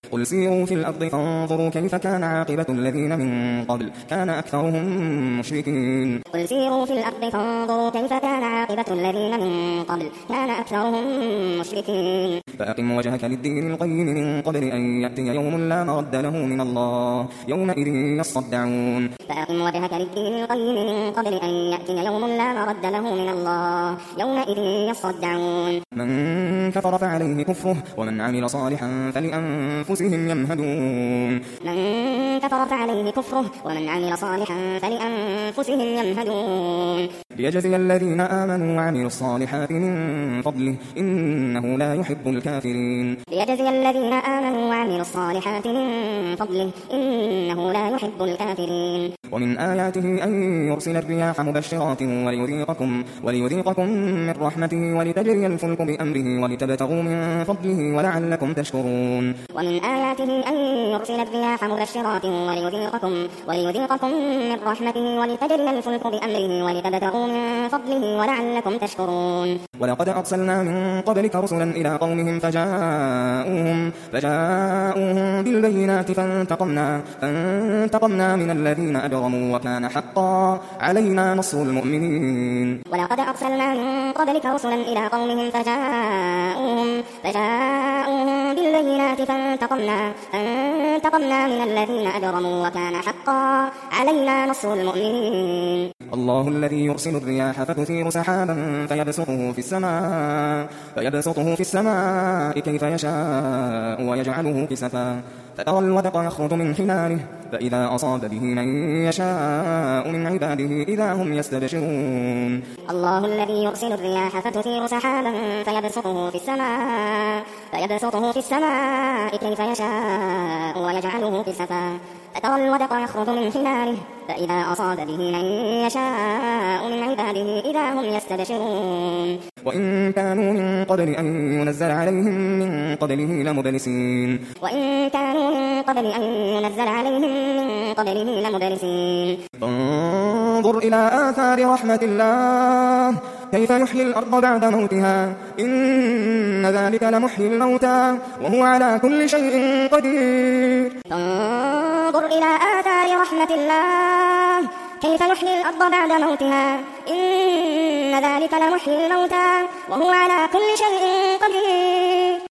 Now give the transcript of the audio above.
قل سيروا في الأرض فانظروا كيف كان عاقبة الذين من قبل كان أكثرهم مشركين قل سيروا في الأرض فانظروا كيف كان عاقبة الذين من قبل كان أكثرهم مشركين فأقم وجهك للدين القيم من قبل أن يأتي يوم لا مرد له من الله يومئذ يصدعون فأقم وجهك للدين القيم من قبل أن يأتي يوم لا مرد له من الله يومئذ يصدعون من كفر فعليه كفره ومن عمل صالحا فلأنفسهم يمهدون من كفر فعليه كفره ومن عمل صالحا فلأنفسهم يمهدون ليجزي الذين آمنوا وعملوا الصالحات من فضله إنه لا يحب الكافرين ليجزي الذين آمنوا وعملوا الصالحات من فضله إنه لا يحب الكافرين ومن آياته أن يرسل الرياح مبشرات وليذيقكم من رحمته ولتجري الفلك بأمره ولتبتغوا من فضله ولعلكم تشكرون ومن آياته أن يرسل الرياح مبشرات وليذيقكم من رحمته ولتجري الفلك بأمره ولتبتغوا من فضله ولعلكم تشكرون ولقد أرسلنا من قبلك رسلا إلى قومهم فجاءوهم بالبينات فانتقمنا من الذين أجرموا وكان حقا علينا نصر المؤمنين ولقد أرسلنا من قبلك رسلا إلى قومهم فجاءوهم بالبينات فانتقمنا من الذين أجرموا وكان حقا علينا نصر المؤمنين الله الذي يرسل الرياح فتثير سحابا فيبسطه في السماء كيف يشاء ويجعله كسفا فترى الودق يخرج من خلاله فإذا أصاب به من يشاء من عباده إذا هم يستبشرون الله الذي يرسل الرياح فتثير سحابا فيبسطه في السماء كيف يشاء ويجعله كسفا فترى الودق يخرج من خلاله فإذا أصاب به من يشاء من عباده إذا هم يستبشرون وإن كانوا من قبل أن ينزل عليهم من قبله لمبلسين فانظر إلى آثار رحمة الله كيف يحيي الأرض بعد موتها إن ذلك لمحيي الموتى وهو على كل شيء قدير فانظر إلى آثار رحمة الله كيف يحيي الأرض بعد موتها إن ذلك لمحيي الموتى وهو على كل شيء قدير